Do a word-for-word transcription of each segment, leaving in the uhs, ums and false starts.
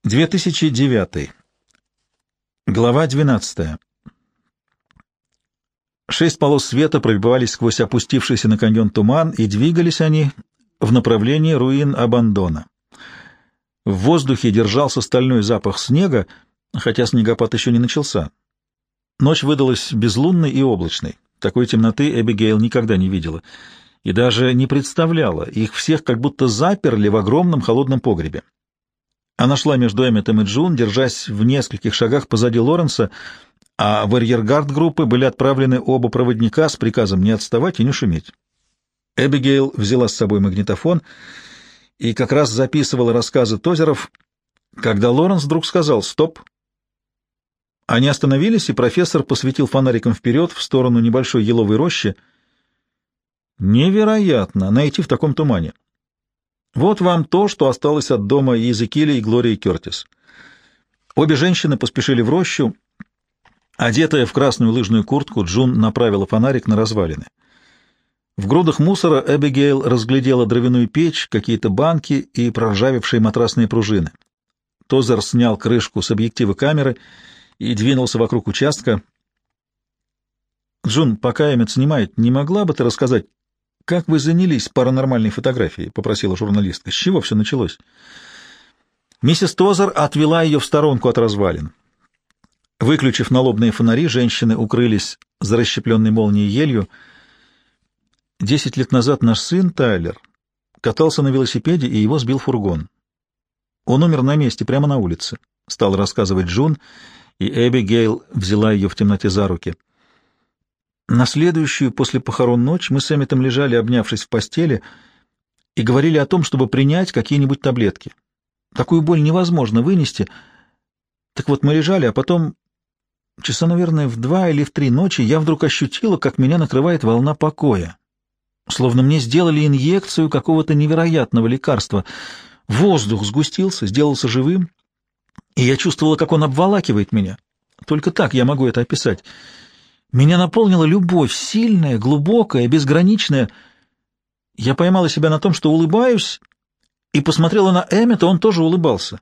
две тысячи девятый. Глава двенадцатая. Шесть полос света пробивались сквозь опустившийся на каньон туман, и двигались они в направлении руин Абандона. В воздухе держался стальной запах снега, хотя снегопад еще не начался. Ночь выдалась безлунной и облачной. Такой темноты Эбигейл никогда не видела и даже не представляла. Их всех как будто заперли в огромном холодном погребе. Она шла между Эмметом и Джун, держась в нескольких шагах позади Лоренса, а в арьергард группы были отправлены оба проводника с приказом не отставать и не шуметь. Эбигейл взяла с собой магнитофон и как раз записывала рассказы Тозеров, когда Лоренс вдруг сказал «Стоп!». Они остановились, и профессор посветил фонариком вперед в сторону небольшой еловой рощи. Невероятно найти в таком тумане. Вот вам то, что осталось от дома Иезекииля и Глории Кертис. Обе женщины поспешили в рощу. Одетая в красную лыжную куртку, Джун направила фонарик на развалины. В грудах мусора Эбигейл разглядела дровяную печь, какие-то банки и проржавевшие матрасные пружины. Тозер снял крышку с объектива камеры и двинулся вокруг участка. «Джун, пока Эммет снимает, не могла бы ты рассказать, как вы занялись паранормальной фотографией?» — попросила журналистка. «С чего все началось?» Миссис Тозер отвела ее в сторонку от развалин. Выключив налобные фонари, женщины укрылись за расщепленной молнией елью. Десять лет назад наш сын Тайлер катался на велосипеде, и его сбил фургон. Он умер на месте, прямо на улице, — стал рассказывать Джун, и Эбигейл взяла ее в темноте за руки. На следующую после похорон ночь мы с Эмметом лежали, обнявшись в постели, и говорили о том, чтобы принять какие-нибудь таблетки. Такую боль невозможно вынести. Так вот мы лежали, а потом, часа, наверное, в два или в три ночи, я вдруг ощутила, как меня накрывает волна покоя. Словно мне сделали инъекцию какого-то невероятного лекарства. Воздух сгустился, сделался живым, и я чувствовала, как он обволакивает меня. Только так я могу это описать. Меня наполнила любовь, сильная, глубокая, безграничная. Я поймала себя на том, что улыбаюсь, и посмотрела на Эммета, он тоже улыбался.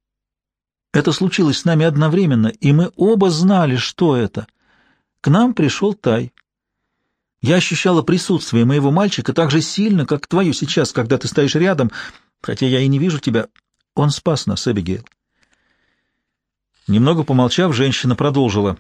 Это случилось с нами одновременно, и мы оба знали, что это. К нам пришел Тай. Я ощущала присутствие моего мальчика так же сильно, как твое сейчас, когда ты стоишь рядом, хотя я и не вижу тебя. Он спас нас, Эбигейл. Немного помолчав, женщина продолжила.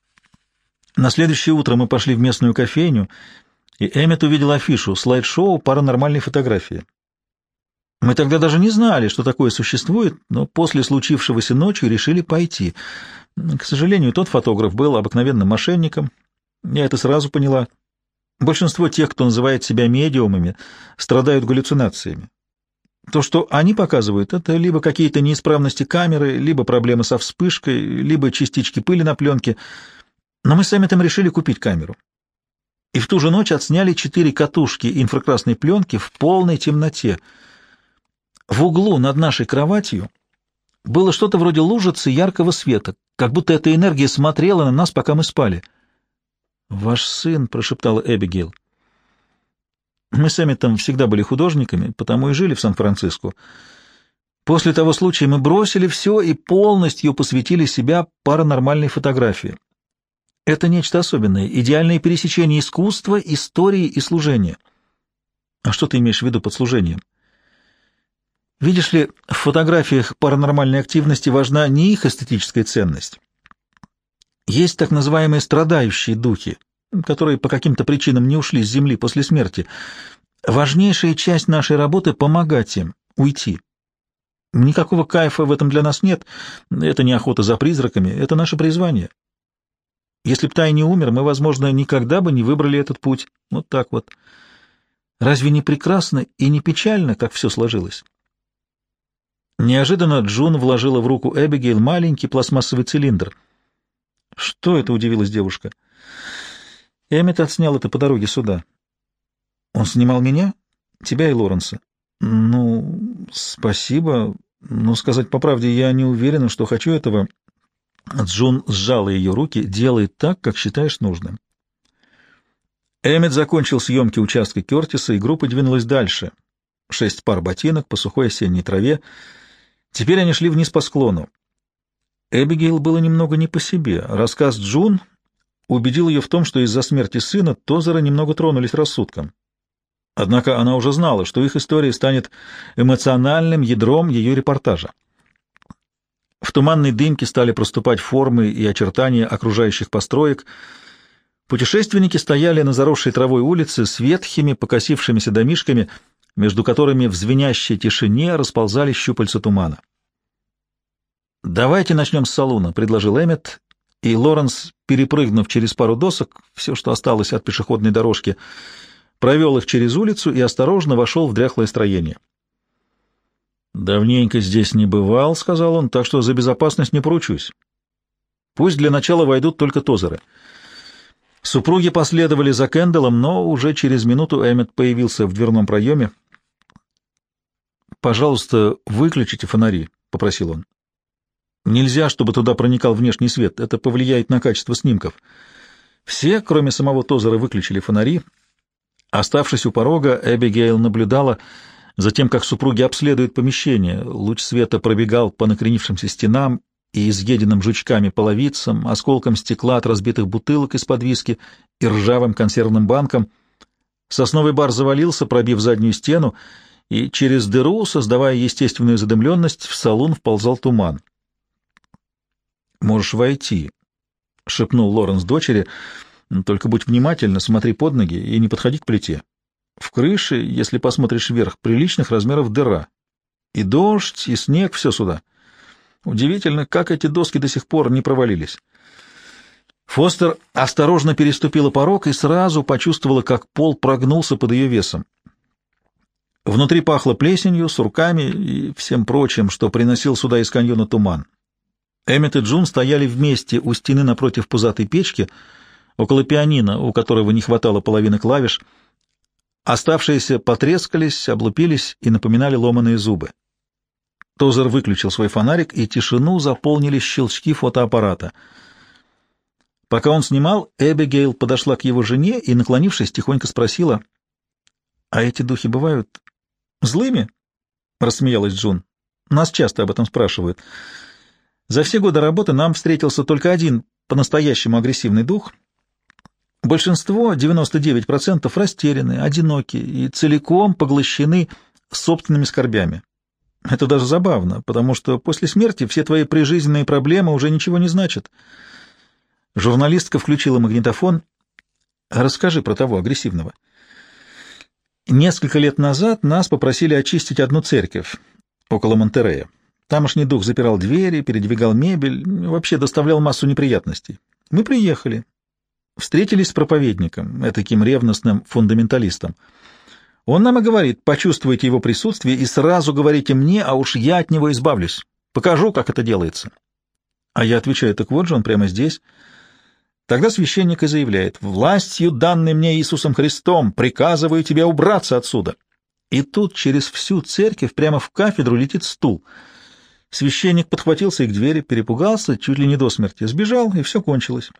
На следующее утро мы пошли в местную кофейню, и Эммет увидел афишу «Слайд-шоу паранормальной фотографии». Мы тогда даже не знали, что такое существует, но после случившегося ночью решили пойти. К сожалению, тот фотограф был обыкновенным мошенником. Я это сразу поняла. Большинство тех, кто называет себя медиумами, страдают галлюцинациями. То, что они показывают, это либо какие-то неисправности камеры, либо проблемы со вспышкой, либо частички пыли на пленке. Но мы сами там решили купить камеру. И в ту же ночь отсняли четыре катушки инфракрасной пленки в полной темноте. В углу над нашей кроватью было что-то вроде лужицы яркого света, как будто эта энергия смотрела на нас, пока мы спали. «Ваш сын», — прошептала Эбигейл. Мы с Эмметом всегда были художниками, потому и жили в Сан-Франциско. После того случая мы бросили все и полностью посвятили себя паранормальной фотографии. Это нечто особенное, идеальное пересечение искусства, истории и служения. А что ты имеешь в виду под служением? Видишь ли, в фотографиях паранормальной активности важна не их эстетическая ценность. Есть так называемые страдающие духи, которые по каким-то причинам не ушли с Земли после смерти. Важнейшая часть нашей работы — помогать им уйти. Никакого кайфа в этом для нас нет. Это не охота за призраками, это наше призвание. Если б Тай не умер, мы, возможно, никогда бы не выбрали этот путь. Вот так вот. Разве не прекрасно и не печально, как все сложилось? Неожиданно Джун вложила в руку Эбигейл маленький пластмассовый цилиндр. «Что это?» — удивилась девушка. Эммет отснял это по дороге сюда. «Он снимал меня? Тебя и Лоренса?» «Ну, спасибо, но, сказать по правде, я не уверена, что хочу этого». Джун сжала ее руки. «Делай так, как считаешь нужным». Эммет закончил съемки участка Кертиса, и группа двинулась дальше. Шесть пар ботинок по сухой осенней траве. Теперь они шли вниз по склону. Эбигейл было немного не по себе. Рассказ Джун убедил ее в том, что из-за смерти сына Тозеры немного тронулись рассудком. Однако она уже знала, что их история станет эмоциональным ядром ее репортажа. В туманной дымке стали проступать формы и очертания окружающих построек. Путешественники стояли на заросшей травой улице с ветхими, покосившимися домишками, между которыми в звенящей тишине расползались щупальца тумана. «Давайте начнем с салуна», — предложил Эммет, и Лоренс, перепрыгнув через пару досок, все, что осталось от пешеходной дорожки, провел их через улицу и осторожно вошел в дряхлое строение. «Давненько здесь не бывал», — сказал он, — «так что за безопасность не поручусь. Пусть для начала войдут только Тозеры». Супруги последовали за Кэндаллом, но уже через минуту Эммет появился в дверном проеме. «Пожалуйста, выключите фонари», — попросил он. «Нельзя, чтобы туда проникал внешний свет. Это повлияет на качество снимков». Все, кроме самого Тозера, выключили фонари. Оставшись у порога, Эбигейл наблюдала за тем, как супруги обследуют помещение. Луч света пробегал по накренившимся стенам и изъеденным жучками половицам, осколкам стекла от разбитых бутылок из-под виски и ржавым консервным банкам. Сосновый бар завалился, пробив заднюю стену, и через дыру, создавая естественную задымленность, в салон вползал туман. «Можешь войти», — шепнул Лоренс дочери, — «только будь внимательна, смотри под ноги и не подходи к плите. В крыше, если посмотришь вверх, приличных размеров дыра. И дождь, и снег — все сюда. Удивительно, как эти доски до сих пор не провалились». Фостер осторожно переступила порог и сразу почувствовала, как пол прогнулся под ее весом. Внутри пахло плесенью, сурками и всем прочим, что приносил сюда из каньона туман. Эммет и Джун стояли вместе у стены напротив пузатой печки, около пианино, у которого не хватало половины клавиш. Оставшиеся потрескались, облупились и напоминали ломаные зубы. Тозер выключил свой фонарик, и тишину заполнили щелчки фотоаппарата. Пока он снимал, Эбигейл подошла к его жене и, наклонившись, тихонько спросила: «А эти духи бывают злыми?» — рассмеялась Джун. «Нас часто об этом спрашивают. За все годы работы нам встретился только один по-настоящему агрессивный дух. Большинство, девяносто девять процентов, растеряны, одиноки и целиком поглощены собственными скорбями. Это даже забавно, потому что после смерти все твои прижизненные проблемы уже ничего не значат». Журналистка включила магнитофон. «Расскажи про того агрессивного». «Несколько лет назад нас попросили очистить одну церковь около Монтерея. Тамошний дух запирал двери, передвигал мебель, вообще доставлял массу неприятностей. Мы приехали, встретились с проповедником, этаким ревностным фундаменталистом. Он нам и говорит: почувствуйте его присутствие и сразу говорите мне, а уж я от него избавлюсь. Покажу, как это делается». А я отвечаю: так вот же он прямо здесь. Тогда священник и заявляет: «Властью, данной мне Иисусом Христом, приказываю тебе убраться отсюда». И тут через всю церковь прямо в кафедру летит стул. Священник подхватился и к двери, перепугался, чуть ли не до смерти, сбежал, и все кончилось.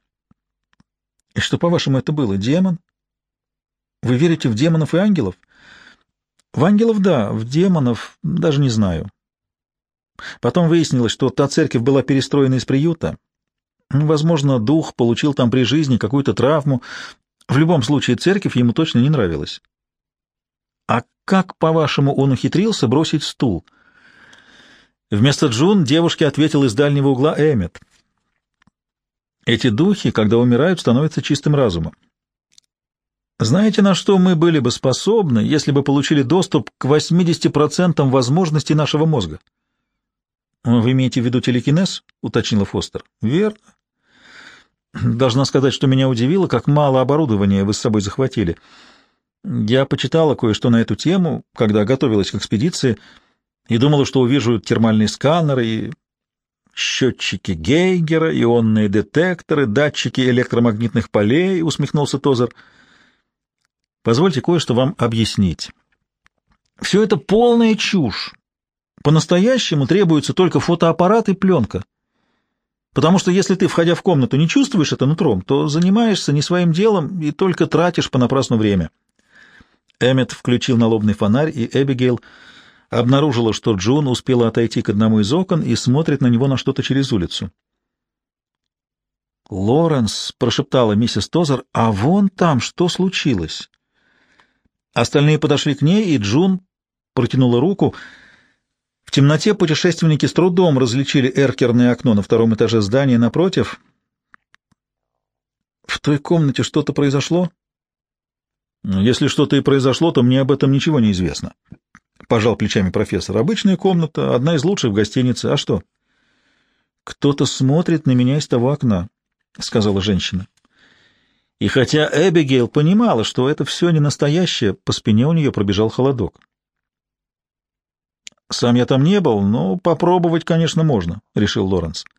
И что, по-вашему, это было? Демон? Вы верите в демонов и ангелов? В ангелов — да, в демонов даже не знаю. Потом выяснилось, что та церковь была перестроена из приюта. Возможно, дух получил там при жизни какую-то травму. В любом случае, церковь ему точно не нравилась. А как, по-вашему, он ухитрился бросить стул? Вместо Джун девушке ответил из дальнего угла Эммет. Эти духи, когда умирают, становятся чистым разумом. Знаете, на что мы были бы способны, если бы получили доступ к восьмидесяти процентам возможностей нашего мозга? Вы имеете в виду телекинез? — уточнила Фостер. — Верно. Должна сказать, что меня удивило, как мало оборудования вы с собой захватили. Я почитала кое-что на эту тему, когда готовилась к экспедиции, и думала, что увижу термальные сканеры и счетчики Гейгера, ионные детекторы, датчики электромагнитных полей, — усмехнулся Тозер. Позвольте кое-что вам объяснить. Все это полная чушь. По-настоящему требуется только фотоаппарат и пленка. Потому что если ты, входя в комнату, не чувствуешь это нутром, то занимаешься не своим делом и только тратишь понапрасну время. Эммет включил налобный фонарь, и Эбигейл обнаружила, что Джун успела отойти к одному из окон и смотрит на него на что-то через улицу. «Лоренс», — прошептала миссис Тозер, — «а вон там что случилось?» Остальные подошли к ней, и Джун протянула руку. В темноте путешественники с трудом различили эркерное окно на втором этаже здания напротив. «В той комнате что-то произошло?» «Если что-то и произошло, то мне об этом ничего не известно», — пожал плечами профессор. «Обычная комната, одна из лучших в гостинице. А что?» «Кто-то смотрит на меня из того окна», — сказала женщина. И хотя Эбигейл понимала, что это все не настоящее, по спине у нее пробежал холодок. «Сам я там не был, но попробовать, конечно, можно», — решил Лоренс.